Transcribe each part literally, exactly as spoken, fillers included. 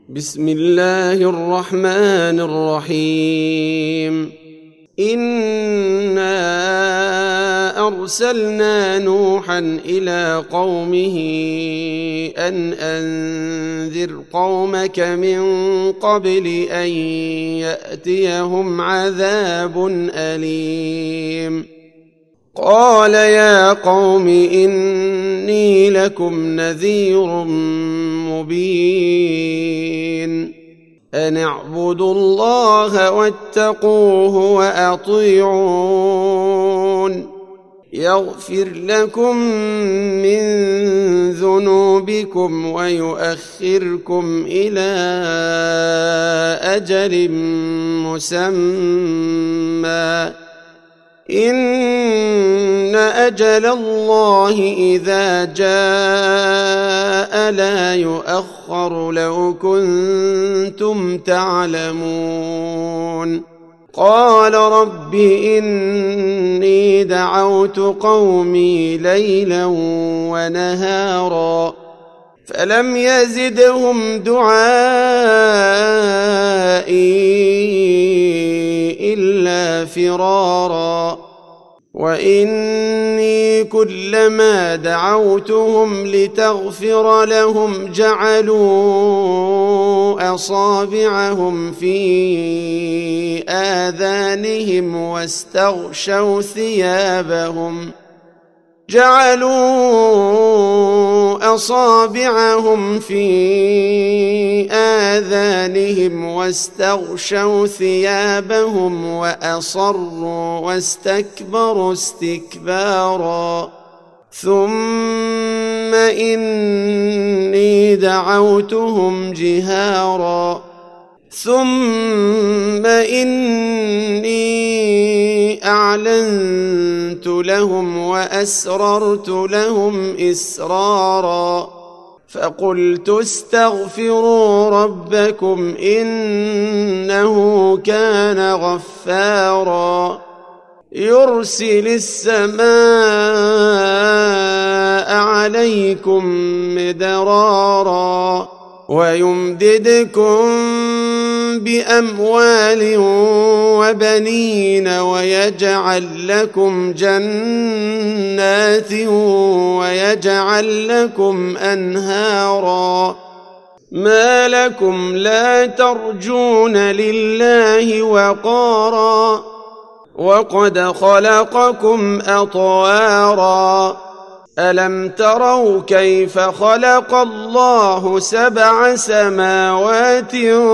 بسم الله الرحمن الرحيم. إنا أرسلنا نوحا إلى قومه أن أنذر قومك من قبل أن يأتيهم عذاب أليم. قال يا قوم إني لكم نذير مبين أن اعبدوا الله واتقوه وأطيعون يغفر لكم من ذنوبكم ويؤخركم إلى أجل مسمى إن أجل الله إذا جاء لا يؤخر لو كنتم تعلمون. قال رب إني دعوت قومي ليلا ونهارا فلم يزدهم دعائي إلا فرارا وإني كلما دعوتهم لتغفر لهم جعلوا أصابعهم في آذانهم واستغشوا ثيابهم جعلوا أصابعهم في آذانهم واستغشوا ثيابهم وأصروا واستكبروا استكبارا ثم إني دعوتهم جهارا ثم إني أعلنت لهم وأسررت لهم إسرارا فقلت استغفروا ربكم إنه كان غفارا يرسل السماء عليكم مدرارا ويمددكم بأموال وبنين ويجعل لكم جنات ويجعل لكم أنهارا ما لكم لا ترجون لله وقارا وقد خلقكم أطوارا ألم تروا كيف خلق الله سبع سماوات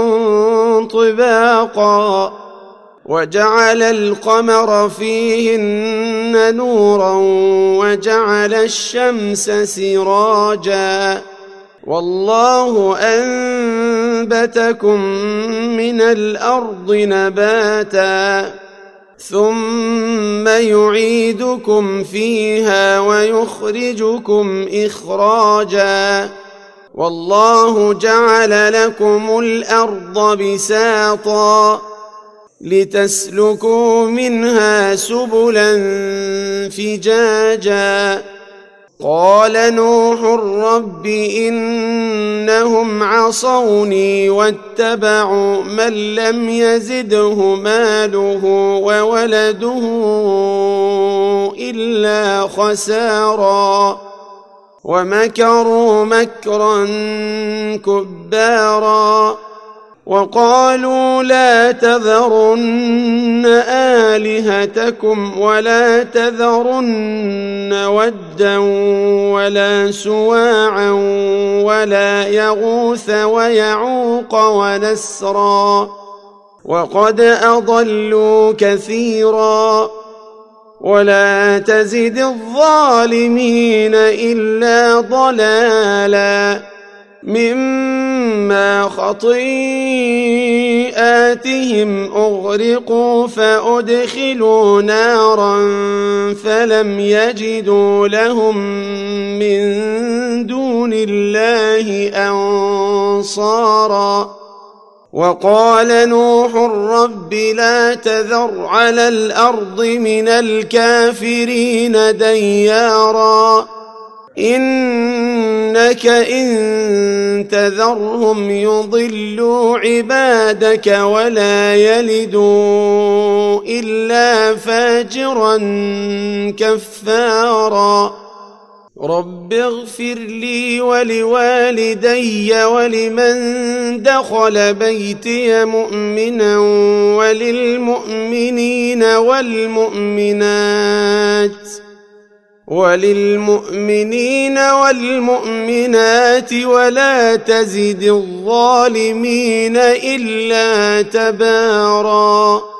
طباقا وجعل القمر فيهن نورا وجعل الشمس سراجا والله أنبتكم من الأرض نباتا ثم يعيدكم فيها ويخرجكم إخراجا والله جعل لكم الأرض بساطا لتسلكوا منها سبلا فجاجا قال نوح رب إنهم عصوني واتبعوا من لم يزده ماله وولده إلا خسارا ومكروا مكرا كبارا وقالوا لا تذرن آلهتكم ولا تذرن ودا ولا سواعا ولا يغوث ويعوق ونسرا وقد أضلوا كثيرا ولا تزد الظالمين إلا ضلالا مما خطيئاتهم أغرقوا فأدخلوا نارا فلم يجدوا لهم من دون الله أنصارا وقال نوح رب لا تذر على الأرض من الكافرين ديارا إنك إن تذرهم يضلوا عبادك ولا يلدوا إلا فاجرا كفارا رب اغفر لي ولوالدي ولمن دخل بيتي مؤمنا وللمؤمنين والمؤمنات وللمؤمنين والمؤمنات ولا تزد الظالمين إلا تباراً.